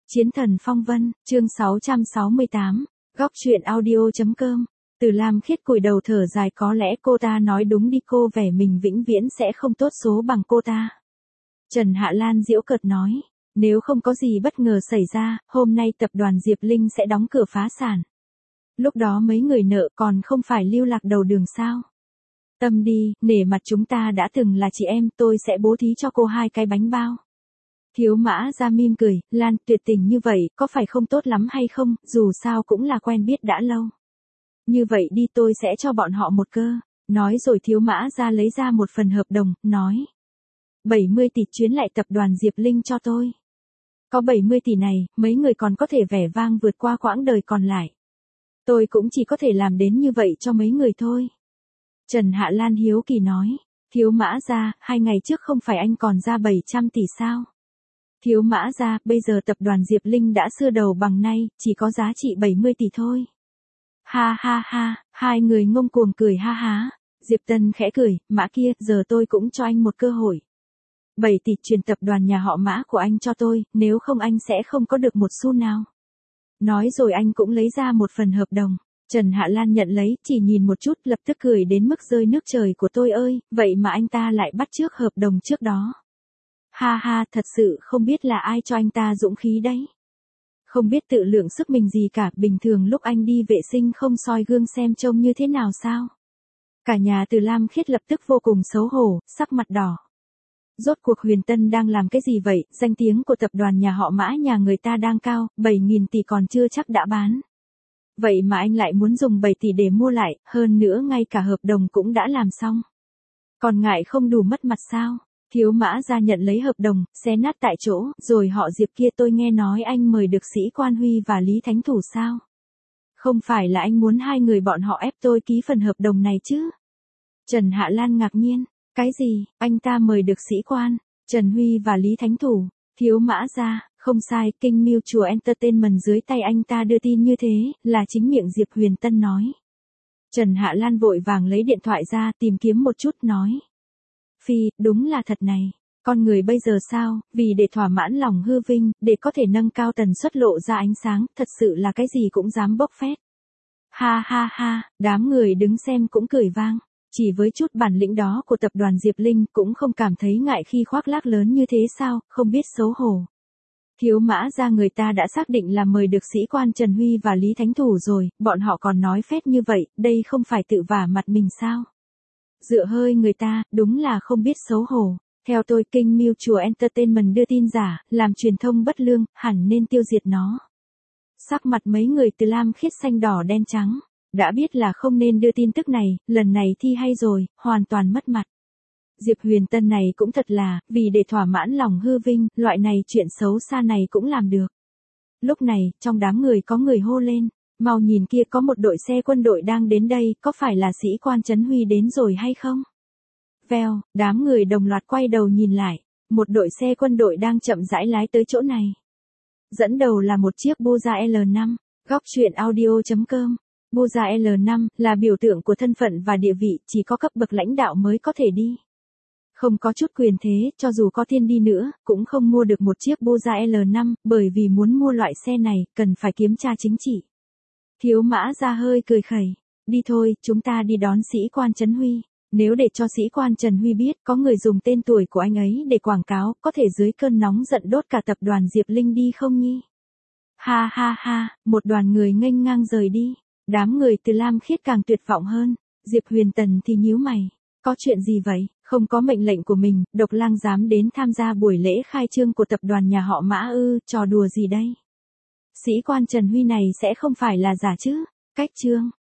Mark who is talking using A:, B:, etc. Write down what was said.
A: Chiến thần phong vân, chương 668, góc truyện audio.com. Từ Lam Khiết cúi đầu thở dài, có lẽ cô ta nói đúng đi, cô vẻ mình vĩnh viễn sẽ không tốt số bằng cô ta. Trần Hạ Lan giễu cợt nói, nếu không có gì bất ngờ xảy ra, hôm nay tập đoàn Diệp Linh sẽ đóng cửa phá sản. Lúc đó mấy người nợ còn không phải lưu lạc đầu đường sao? Tâm đi, nể mặt chúng ta đã từng là chị em, tôi sẽ bố thí cho cô 2 cái bánh bao. Thiếu Mã ra mỉm cười, Lan, tuyệt tình như vậy, có phải không tốt lắm hay không, dù sao cũng là quen biết đã lâu. Như vậy đi, tôi sẽ cho bọn họ một cơ. Nói rồi Thiếu Mã ra lấy ra một phần hợp đồng, nói. 70 tỷ chuyến lại tập đoàn Diệp Linh cho tôi. Có 70 tỷ này, mấy người còn có thể vẻ vang vượt qua quãng đời còn lại. Tôi cũng chỉ có thể làm đến như vậy cho mấy người thôi. Trần Hạ Lan hiếu kỳ nói, Thiếu Mã ra, 2 ngày trước không phải anh còn ra 700 tỷ sao? Thiếu Mã ra, bây giờ tập đoàn Diệp Linh đã xưa đầu bằng nay, chỉ có giá trị 70 tỷ thôi. Ha ha ha, hai người ngông cuồng cười ha há. Diệp Tân khẽ cười, Mã kia, giờ tôi cũng cho anh một cơ hội. 7 tỷ truyền tập đoàn nhà họ Mã của anh cho tôi, nếu không anh sẽ không có được một xu nào. Nói rồi anh cũng lấy ra một phần hợp đồng. Trần Hạ Lan nhận lấy, chỉ nhìn một chút, lập tức cười đến mức rơi nước trời của tôi ơi, vậy mà anh ta lại bắt chước hợp đồng trước đó. Ha ha, thật sự không biết là ai cho anh ta dũng khí đấy. Không biết tự lượng sức mình gì cả, bình thường lúc anh đi vệ sinh không soi gương xem trông như thế nào sao? Cả nhà Từ Lam Khiết lập tức vô cùng xấu hổ, sắc mặt đỏ. Rốt cuộc Huyền Tân đang làm cái gì vậy, danh tiếng của tập đoàn nhà họ Mã nhà người ta đang cao, 7.000 tỷ còn chưa chắc đã bán. Vậy mà anh lại muốn dùng 7 tỷ để mua lại, hơn nữa ngay cả hợp đồng cũng đã làm xong. Còn ngại không đủ mất mặt sao? Thiếu Mã ra nhận lấy hợp đồng, xé nát tại chỗ, rồi họ Diệp kia, tôi nghe nói anh mời được Sĩ Quan Huy và Lý Thánh Thủ sao? Không phải là anh muốn hai người bọn họ ép tôi ký phần hợp đồng này chứ? Trần Hạ Lan ngạc nhiên, cái gì, anh ta mời được Sĩ Quan, Trần Huy và Lý Thánh Thủ? Thiếu Mã ra, không sai, Kinh Mutual Entertainment dưới tay anh ta đưa tin như thế, là chính miệng Diệp Huyền Tân nói. Trần Hạ Lan vội vàng lấy điện thoại ra, tìm kiếm một chút, nói. Phi, đúng là thật này. Con người bây giờ sao, vì để thỏa mãn lòng hư vinh, để có thể nâng cao tần suất lộ ra ánh sáng, thật sự là cái gì cũng dám bốc phét. Ha ha ha, đám người đứng xem cũng cười vang. Chỉ với chút bản lĩnh đó của tập đoàn Diệp Linh cũng không cảm thấy ngại khi khoác lác lớn như thế sao, không biết xấu hổ. Thiếu Mã ra, người ta đã xác định là mời được Sĩ Quan Trần Huy và Lý Thánh Thủ rồi, bọn họ còn nói phét như vậy, đây không phải tự vả mặt mình sao? Dựa hơi người ta, đúng là không biết xấu hổ. Theo tôi, Kinh Mutual Entertainment đưa tin giả, làm truyền thông bất lương, hẳn nên tiêu diệt nó. Sắc mặt mấy người Từ Lam Khiết xanh đỏ đen trắng. Đã biết là không nên đưa tin tức này, lần này thi hay rồi, hoàn toàn mất mặt. Diệp Huyền Tân này cũng thật là, vì để thỏa mãn lòng hư vinh, loại này chuyện xấu xa này cũng làm được. Lúc này, trong đám người có người hô lên. Mau nhìn kia, có một đội xe quân đội đang đến đây, có phải là Sĩ Quan Trấn Huy đến rồi hay không? Vèo, đám người đồng loạt quay đầu nhìn lại, một đội xe quân đội đang chậm rãi lái tới chỗ này. Dẫn đầu là một chiếc Buza L5, góc truyện audio.com. Buza L5 là biểu tượng của thân phận và địa vị, chỉ có cấp bậc lãnh đạo mới có thể đi. Không có chút quyền thế, cho dù có thiên đi nữa, cũng không mua được một chiếc Buza L5, bởi vì muốn mua loại xe này, cần phải kiểm tra chính trị. Thiếu Mã ra hơi cười khẩy, đi thôi, chúng ta đi đón Sĩ Quan Trấn Huy. Nếu để cho Sĩ Quan Trần Huy biết có người dùng tên tuổi của anh ấy để quảng cáo, có thể dưới cơn nóng giận đốt cả tập đoàn Diệp Linh đi không nhi? Ha ha ha, một đoàn người nghênh ngang rời đi. Đám người Từ Lam Khiết càng tuyệt vọng hơn. Diệp Huyền Tần thì nhíu mày. Có chuyện gì vậy? Không có mệnh lệnh của mình, Độc Lang dám đến tham gia buổi lễ khai trương của tập đoàn nhà họ Mã ư, trò đùa gì đây? Sĩ Quan Trần Huy này sẽ không phải là giả chứ? Cách chương.